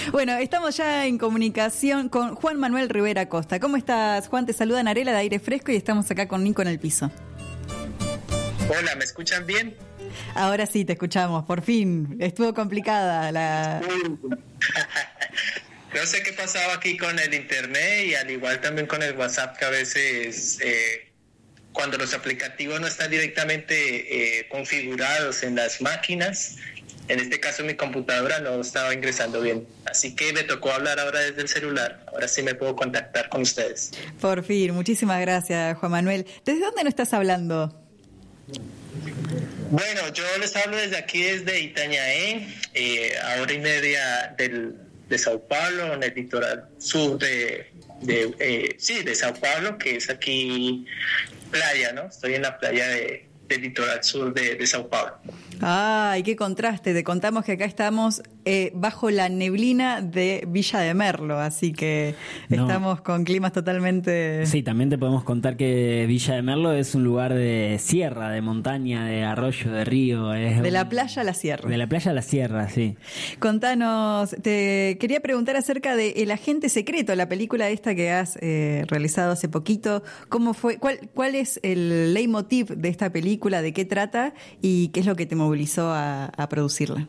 Bueno, estamos ya en comunicación con Juan Manuel Rivera Costa. ¿Cómo estás, Juan? Te saluda Narela de Aire Fresco y estamos acá con Nico en el piso. Hola, ¿me escuchan bien? Ahora sí, te escuchamos, por fin. Estuvo complicada la... No sé qué pasaba aquí con el internet y al igual también con el WhatsApp, que a veces cuando los aplicativos no están directamente configurados en las máquinas, en este caso mi computadora no estaba ingresando bien. Así que me tocó hablar ahora desde el celular. Ahora sí me puedo contactar con ustedes. Por fin, muchísimas gracias, Juan Manuel. ¿Desde dónde nos estás hablando? Bueno, yo les hablo desde aquí, desde Itanhaém, a hora y media de Sao Paulo, en el litoral sur de Sao Paulo, que es aquí playa, ¿no? Estoy en la playa del litoral sur de Sao Paulo. ¡Ay, qué contraste! Te contamos que acá estamos bajo la neblina de Villa de Merlo, así que estamos con climas totalmente... Sí, también te podemos contar que Villa de Merlo es un lugar de sierra, de montaña, de arroyo, de río. De la playa a la sierra. De la playa a la sierra, sí. Contanos, te quería preguntar acerca de El Agente Secreto, la película esta que has realizado hace poquito. ¿Cómo fue? ¿Cuál es el leitmotiv de esta película? ¿De qué trata? ¿Y qué es lo que te movilizó a producirla?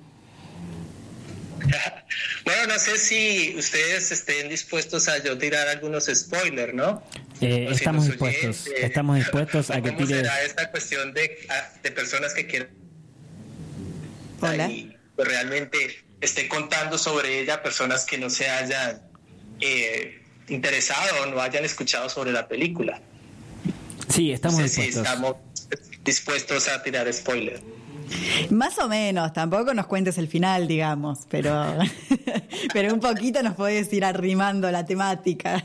Bueno, no sé si ustedes estén dispuestos a yo tirar algunos spoilers, ¿no? Estamos dispuestos a que tires... ¿Cómo será esta cuestión de personas que quieren... Hola. Y pues realmente esté contando sobre ella, personas que no se hayan interesado o no hayan escuchado sobre la película? Sí, estamos dispuestos. Si estamos dispuestos a tirar spoilers. Más o menos, tampoco nos cuentes el final, digamos, pero un poquito nos podés ir arrimando la temática.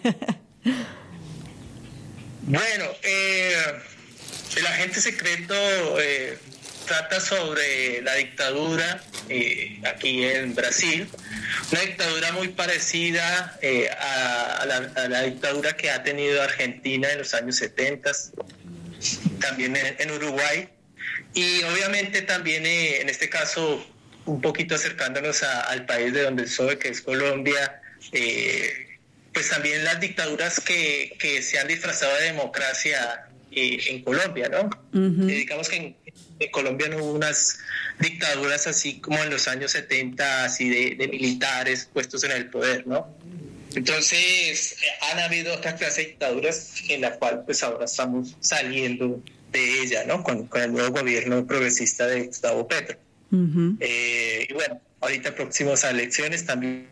Bueno, El Agente Secreto trata sobre la dictadura aquí en Brasil, una dictadura muy parecida a la dictadura que ha tenido Argentina en los años 70, también en Uruguay. Y obviamente también en este caso, un poquito acercándonos al país de donde soy, que es Colombia, pues también las dictaduras que se han disfrazado de democracia en Colombia, ¿no? Uh-huh. Digamos que en Colombia no hubo unas dictaduras así como en los años 70, así de militares puestos en el poder, ¿no? Entonces han habido otra clase de dictaduras en la cual pues ahora estamos saliendo de ella, ¿no? Con el nuevo gobierno progresista de Gustavo Petro. Uh-huh. Y bueno, ahorita próximos a elecciones también.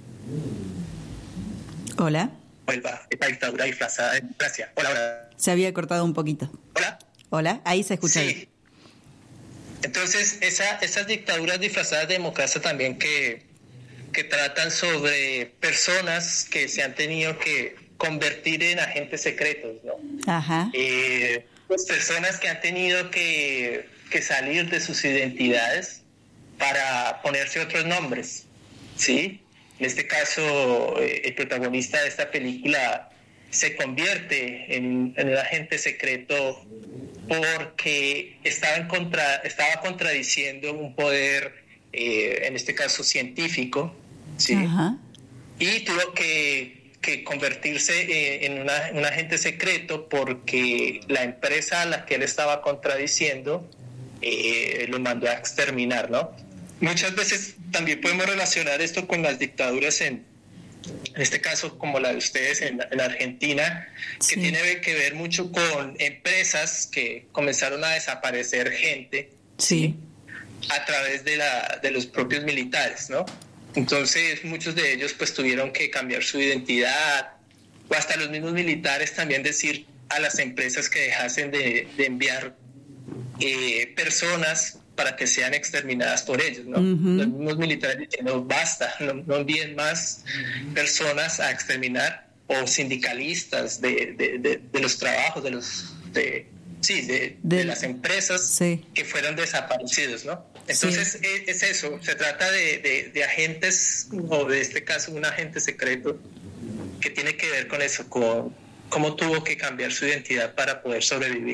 Hola. Vuelva esta dictadura disfrazada de democracia. Hola. Se había cortado un poquito. Hola, ahí se escucha. Sí. Entonces, esas dictaduras disfrazadas de democracia también que tratan sobre personas que se han tenido que convertir en agentes secretos, ¿no? Ajá. Pues personas que han tenido que salir de sus identidades para ponerse otros nombres, ¿sí? En este caso, el protagonista de esta película se convierte en un agente secreto porque estaba contradiciendo un poder, en este caso científico, ¿sí? Ajá. Y tuvo que convertirse en un agente secreto porque la empresa a la que él estaba contradiciendo lo mandó a exterminar, ¿no? Muchas veces también podemos relacionar esto con las dictaduras en este caso como la de ustedes en Argentina, que sí, tiene que ver mucho con empresas que comenzaron a desaparecer gente, sí, a través de los propios militares, ¿no? Entonces muchos de ellos pues tuvieron que cambiar su identidad, o hasta los mismos militares también decir a las empresas que dejasen de enviar personas para que sean exterminadas por ellos, ¿no? Uh-huh. Los mismos militares diciendo basta, no envíen más personas a exterminar, o sindicalistas de los trabajos de las empresas, sí, que fueron desaparecidos, ¿no? Entonces, sí, es eso, se trata de agentes, o de este caso un agente secreto, que tiene que ver con eso, con cómo tuvo que cambiar su identidad para poder sobrevivir.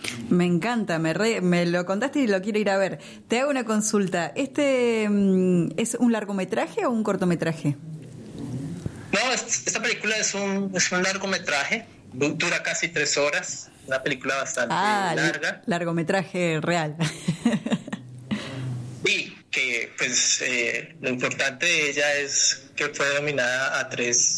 Me encanta, me lo contaste y lo quiero ir a ver. Te hago una consulta. ¿Este es un largometraje o un cortometraje? No, esta película es un largometraje, dura casi 3 horas, una película bastante larga. Largometraje real. Y que pues lo importante de ella es que fue nominada a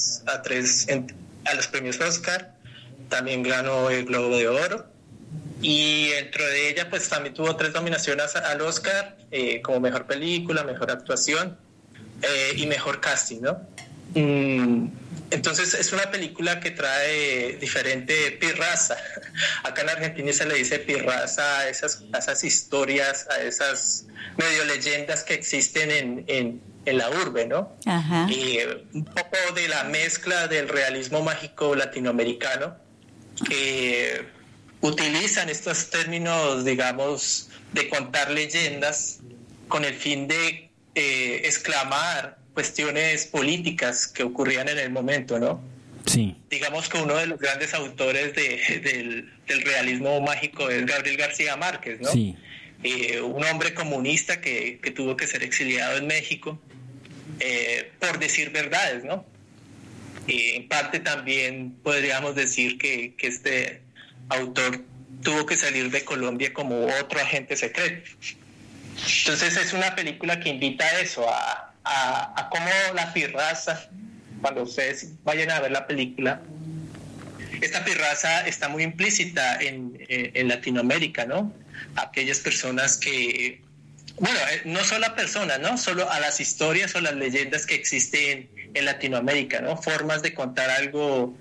los premios Oscar, también ganó el Globo de Oro, y dentro de ella pues también tuvo 3 nominaciones al Oscar, como mejor película, mejor actuación y mejor casting, ¿no? Entonces es una película que trae diferente pirraza. Acá en Argentina se le dice pirraza a esas historias, a esas medio leyendas que existen en la urbe, ¿no? Ajá. Un poco de la mezcla del realismo mágico latinoamericano, que utilizan estos términos, digamos, de contar leyendas con el fin de exclamar cuestiones políticas que ocurrían en el momento, ¿no? Sí. Digamos que uno de los grandes autores del realismo mágico es Gabriel García Márquez, ¿no? Sí. Un hombre comunista que tuvo que ser exiliado en México por decir verdades, ¿no? En parte también podríamos decir que este autor tuvo que salir de Colombia como otro agente secreto. Entonces es una película que invita a eso, a cómo la pirraza, cuando ustedes vayan a ver la película, esta pirraza está muy implícita en Latinoamérica, ¿no? Aquellas personas que, bueno, no solo a personas, ¿no? Solo a las historias o las leyendas que existen en Latinoamérica, ¿no? Formas de contar algo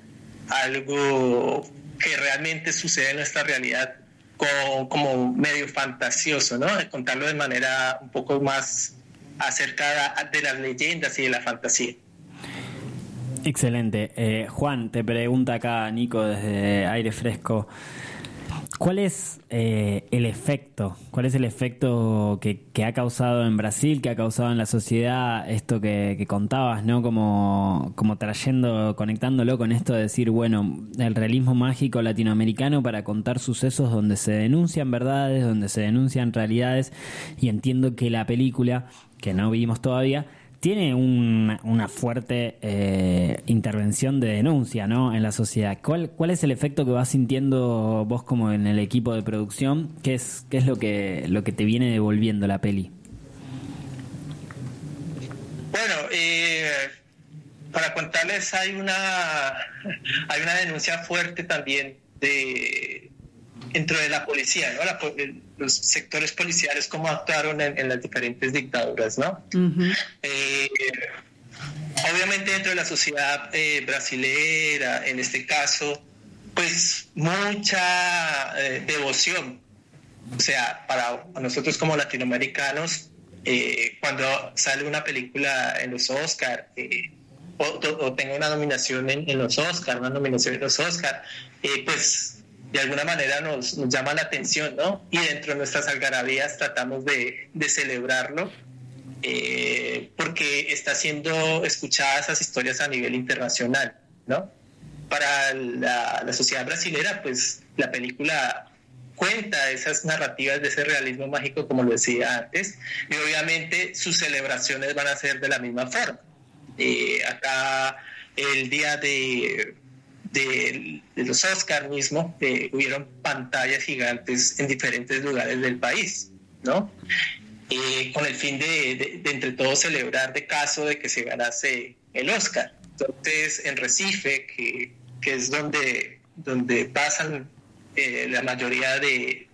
que realmente sucede en nuestra realidad como medio fantasioso, ¿no? De contarlo de manera un poco más acerca de las leyendas y de la fantasía. Excelente. Juan, te pregunta acá Nico desde Aire Fresco, ¿cuál es el efecto que ha causado en Brasil, que ha causado en la sociedad esto que contabas, ¿no? Como conectándolo con esto de decir, bueno, el realismo mágico latinoamericano para contar sucesos donde se denuncian verdades, donde se denuncian realidades, y entiendo que la película, que no vimos todavía, tiene una fuerte intervención de denuncia, ¿no? En la sociedad. ¿Cuál es el efecto que vas sintiendo vos como en el equipo de producción? ¿Qué es lo que te viene devolviendo la peli? Bueno, para contarles, hay una denuncia fuerte también dentro de la policía, ¿no? Los sectores policiales, cómo actuaron en las diferentes dictaduras, ¿no? Uh-huh. Obviamente dentro de la sociedad brasilera, en este caso, pues mucha devoción. O sea, para nosotros como latinoamericanos, cuando sale una película en los Oscar, o tenga una nominación en los Oscar, pues de alguna manera nos llama la atención, ¿no? Y dentro de nuestras algarabías tratamos de celebrarlo, porque está siendo escuchadas esas historias a nivel internacional, ¿no? Para la sociedad brasilera, pues la película cuenta esas narrativas de ese realismo mágico, como lo decía antes, y obviamente sus celebraciones van a ser de la misma forma. Acá el día de los Oscar mismo, hubieron pantallas gigantes en diferentes lugares del país, ¿no? Con el fin de entre todos celebrar de caso de que se ganase el Oscar. Entonces, en Recife, que es donde pasan la mayoría de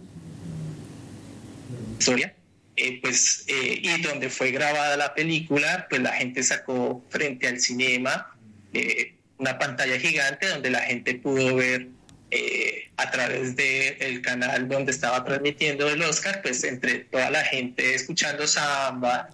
historia, y donde fue grabada la película, pues la gente sacó frente al cinema una pantalla gigante donde la gente pudo ver a través del canal donde estaba transmitiendo el Oscar, pues entre toda la gente escuchando samba,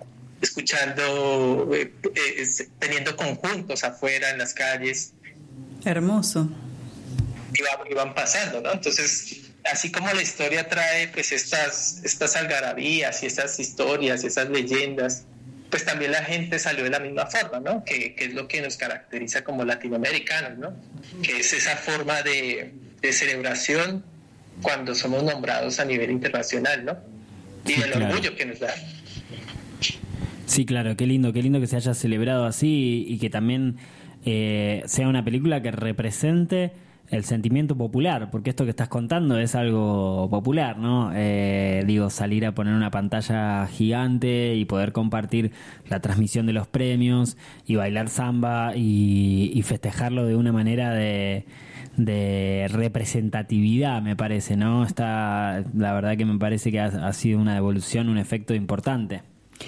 teniendo conjuntos afuera en las calles. Hermoso. Iban pasando, ¿no? Entonces, así como la historia trae pues estas algarabías y estas historias y esas leyendas, pues también la gente salió de la misma forma, ¿no? Que es lo que nos caracteriza como latinoamericanos, ¿no? Que es esa forma de celebración cuando somos nombrados a nivel internacional, ¿no? Y Sí, el claro. orgullo que nos da. Sí, claro, qué lindo que se haya celebrado así y que también sea una película que represente el sentimiento popular, porque esto que estás contando es algo popular, ¿no? Digo, salir a poner una pantalla gigante y poder compartir la transmisión de los premios y bailar samba y festejarlo de una manera de representatividad, me parece, ¿no? La verdad que me parece que ha sido una evolución, un efecto importante.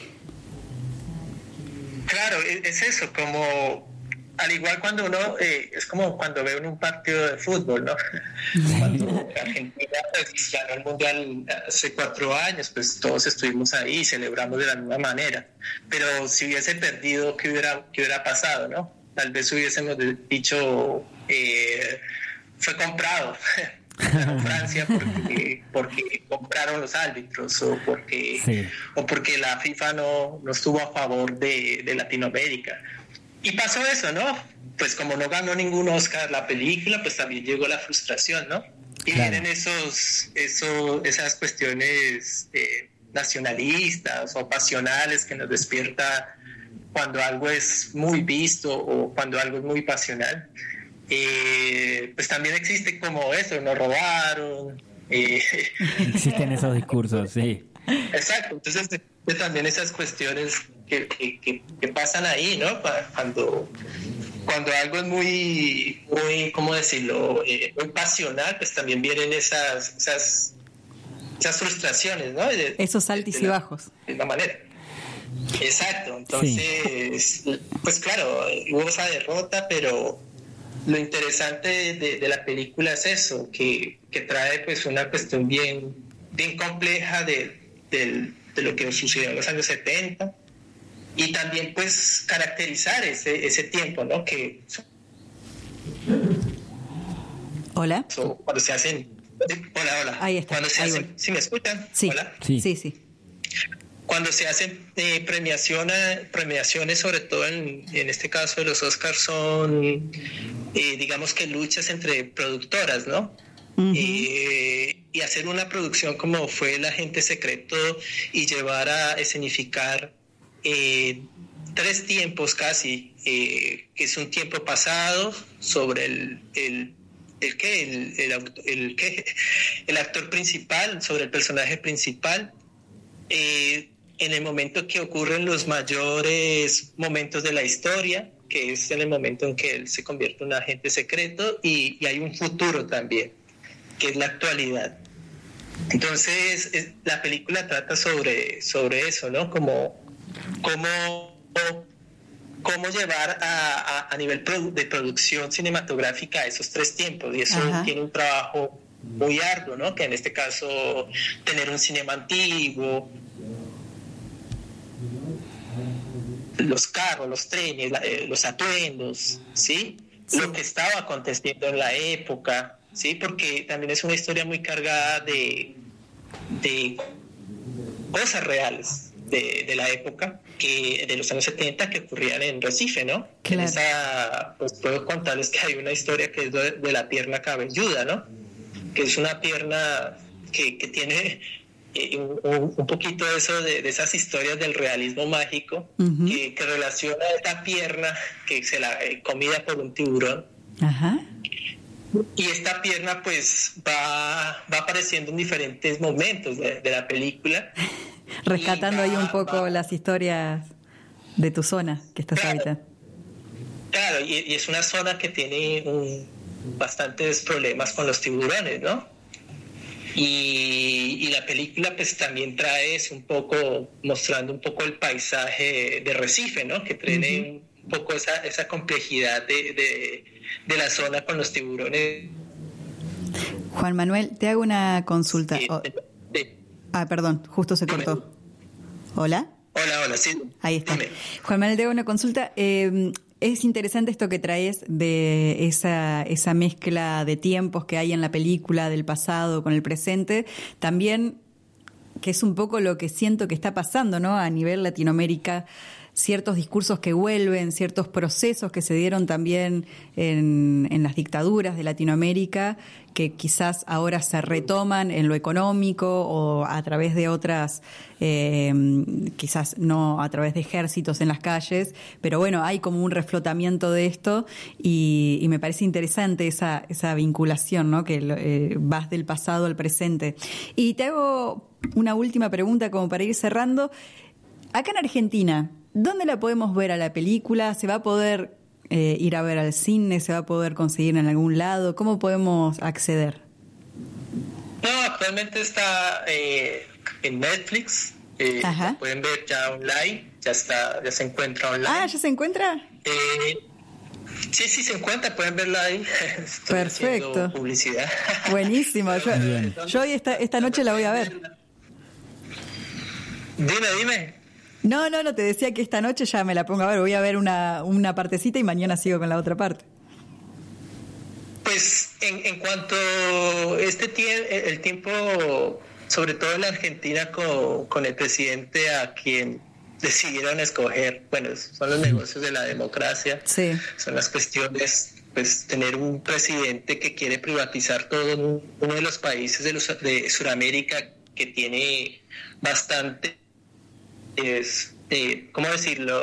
Claro, es eso, como al igual cuando uno, es como cuando ve un partido de fútbol, ¿no? Cuando Argentina pues, ganó el Mundial hace 4 años, pues todos estuvimos ahí y celebramos de la misma manera. Pero si hubiese perdido, ¿qué hubiera pasado, no? Tal vez hubiésemos dicho, fue comprado. Ganó Francia porque compraron los árbitros o porque la FIFA no estuvo a favor de Latinoamérica. Y pasó eso, ¿no? Pues como no ganó ningún Oscar la película, pues también llegó la frustración, ¿no? Y claro. vienen esas cuestiones nacionalistas o pasionales que nos despierta cuando algo es muy visto o cuando algo es muy pasional. Pues también existe como eso, nos robaron. Existen esos discursos, sí. Exacto, entonces también esas cuestiones que pasan ahí, ¿no? Cuando algo es muy, ¿cómo decirlo? Muy pasional, pues también vienen esas frustraciones, ¿no? Esos altos y bajos. De la manera. Exacto, entonces, pues claro, hubo esa derrota, pero lo interesante de la película es eso, que trae pues una cuestión bien compleja de lo que sucedió en los años 70 y también pues caracterizar ese tiempo, ¿no? Que Hola. Cuando se hacen... Hola. Ahí está. Cuando se hacen... ¿Sí me escuchan? Sí. Hola. Sí. Cuando se hacen premiaciones, sobre todo en este caso de los Oscars, son, digamos que luchas entre productoras, ¿no? Uh-huh. Y hacer una producción como fue El Agente Secreto y llevar a escenificar 3 tiempos casi, que es un tiempo pasado sobre el actor principal, sobre el personaje principal, en el momento que ocurren los mayores momentos de la historia, que es en el momento en que él se convierte en un agente secreto, y hay un futuro también, que es la actualidad. Entonces, la película trata sobre eso, ¿no? Cómo llevar a nivel de producción cinematográfica esos 3 tiempos, y eso Ajá. tiene un trabajo muy arduo, ¿no? Que en este caso, tener un cinema antiguo, los carros, los trenes, los atuendos, ¿sí? Lo que estaba aconteciendo en la época, ¿sí? Porque también es una historia muy cargada de cosas reales de la época, de los años 70, que ocurrían en Recife, ¿no? Claro. Pues puedo contarles que hay una historia que es de la pierna cabelluda, ¿no? Que es una pierna que tiene... un poquito eso de esas historias del realismo mágico, uh-huh. que relaciona esta pierna que se la comida por un tiburón. Ajá. Y esta pierna pues va apareciendo en diferentes momentos de la película, rescatando ahí un poco las historias de tu zona que estás ahorita. Claro, y es una zona que tiene bastantes problemas con los tiburones, ¿no? Y la película pues también trae un poco, mostrando un poco el paisaje de Recife, ¿no? Que tiene uh-huh. un poco esa complejidad de la zona con los tiburones. Juan Manuel, te hago una consulta. Perdón, justo se cortó. Dime. ¿Hola? Hola, sí. Ahí está. Dime. Juan Manuel, te hago una consulta. Es interesante esto que traes de esa mezcla de tiempos que hay en la película, del pasado con el presente. También, que es un poco lo que siento que está pasando, ¿no? A nivel Latinoamérica, ciertos discursos que vuelven, ciertos procesos que se dieron también en las dictaduras de Latinoamérica, que quizás ahora se retoman en lo económico o a través de otras, quizás no a través de ejércitos en las calles, pero bueno, hay como un reflotamiento de esto y me parece interesante esa vinculación, ¿no? Que vas del pasado al presente. Y te hago una última pregunta como para ir cerrando. Acá en Argentina, ¿dónde la podemos ver a la película? ¿Se va a poder ir a ver al cine? ¿Se va a poder conseguir en algún lado? ¿Cómo podemos acceder? No, actualmente está en Netflix. La pueden ver ya online. Ya se encuentra online. Ah, ¿ya se encuentra? Sí, se encuentra, pueden verla ahí. Estoy perfecto. Publicidad. Buenísimo. Yo hoy esta noche la voy a ver. Dime. No, te decía que esta noche ya me la pongo a ver. Voy a ver una partecita y mañana sigo con la otra parte. Pues en cuanto el tiempo, sobre todo en la Argentina con el presidente a quien decidieron escoger, bueno, son los negocios de la democracia, sí. Son las cuestiones, pues tener un presidente que quiere privatizar todo en uno de los países de Sudamérica que tiene bastante, ¿cómo decirlo?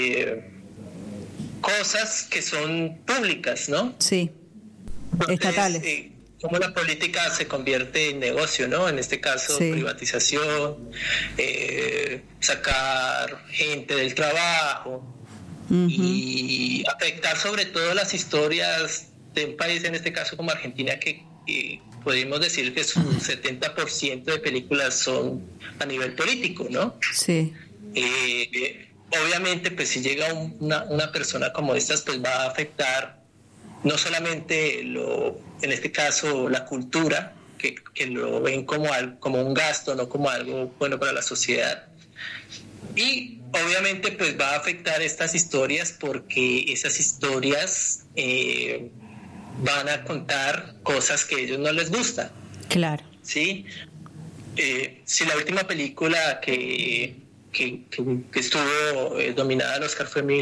Cosas que son públicas, ¿no? Sí, estatales. Cómo la política se convierte en negocio, ¿no? En este caso, sí. Privatización, sacar gente del trabajo y afectar sobre todo las historias de un país, en este caso como Argentina, que podemos decir que su 70% de películas son a nivel político, ¿no? Sí. Obviamente, pues si llega una persona como estas, pues va a afectar no solamente en este caso la cultura, que lo ven como un gasto, no como algo bueno para la sociedad. Y obviamente pues va a afectar estas historias porque esas historias van a contar cosas que a ellos no les gustan. Claro. ¿Sí? Si la última película que estuvo dominada al Oscar fue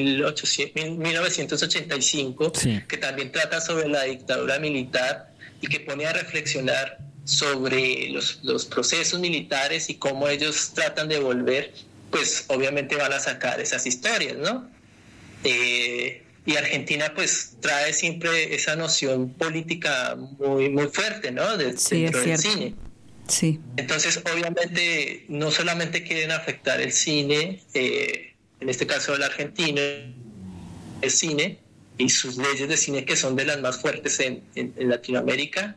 1985, sí. Que también trata sobre la dictadura militar y que pone a reflexionar sobre los procesos militares y cómo ellos tratan de volver, pues obviamente van a sacar esas historias, ¿no? Y Argentina pues trae siempre esa noción política muy, muy fuerte, ¿no? Sí, dentro del cierto. cine. Sí. Entonces, obviamente, no solamente quieren afectar el cine, en este caso el argentino, el cine y sus leyes de cine que son de las más fuertes en Latinoamérica,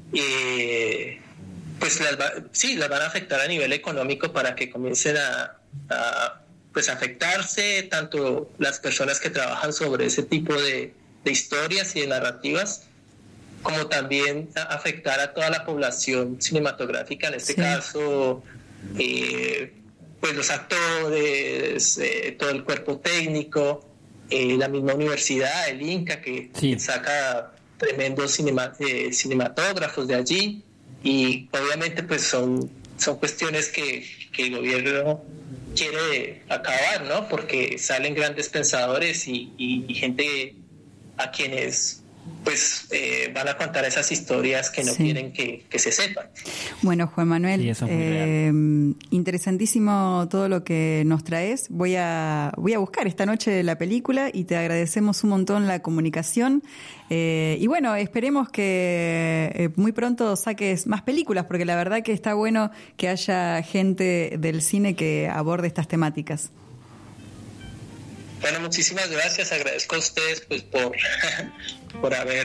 pues las van a afectar a nivel económico para que comiencen a afectarse tanto las personas que trabajan sobre ese tipo de historias y de narrativas, como también afectar a toda la población cinematográfica, en este caso, pues los actores, todo el cuerpo técnico, la misma universidad, el INCA, que saca tremendos cinematógrafos de allí, y obviamente pues son cuestiones que el gobierno quiere acabar, ¿no? Porque salen grandes pensadores y gente a quienes pues van a contar esas historias que no quieren que se sepan. Bueno, Juan Manuel, interesantísimo todo lo que nos traes. Voy a buscar esta noche la película y te agradecemos un montón la comunicación. Y bueno, esperemos que muy pronto saques más películas, porque la verdad que está bueno que haya gente del cine que aborde estas temáticas. Bueno, muchísimas gracias. Agradezco a ustedes pues por haber...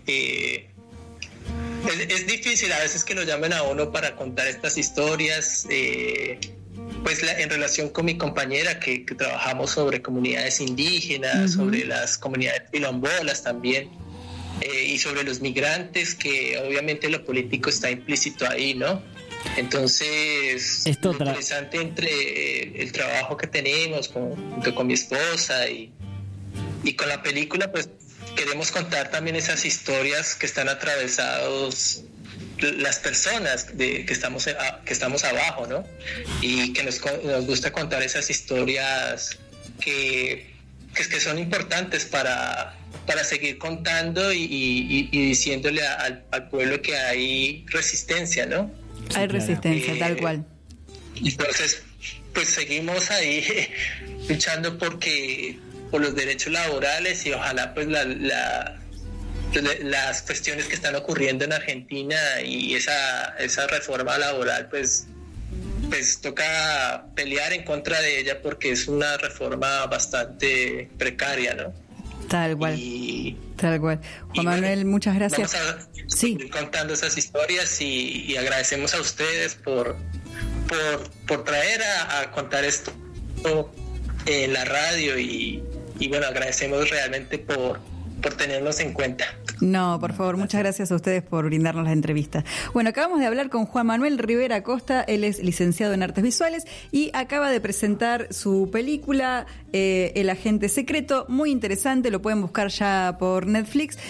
Es difícil a veces que lo llamen a uno para contar estas historias. Pues en relación con mi compañera que trabajamos sobre comunidades indígenas, sobre las comunidades quilombolas también, y sobre los migrantes, que obviamente lo político está implícito ahí, ¿no? Entonces, lo interesante entre el trabajo que tenemos junto con mi esposa y con la película, pues queremos contar también esas historias que están atravesados las personas que estamos abajo, ¿no? Y que nos gusta contar esas historias que son importantes para seguir contando y diciéndole al pueblo que hay resistencia, ¿no? Sí, hay resistencia, tal cual. Entonces, pues seguimos ahí luchando por los derechos laborales y ojalá pues las cuestiones que están ocurriendo en Argentina y esa reforma laboral pues toca pelear en contra de ella porque es una reforma bastante precaria, ¿no? Tal cual. Tal cual. Juan Manuel, muchas gracias. Vamos a seguir contando esas historias y agradecemos a ustedes por traer a contar esto en la radio y bueno, agradecemos realmente por tenernos en cuenta. No, por favor, muchas gracias a ustedes por brindarnos la entrevista. Bueno, acabamos de hablar con Juan Manuel Rivera Costa, él es licenciado en Artes Visuales y acaba de presentar su película El Agente Secreto, muy interesante, lo pueden buscar ya por Netflix.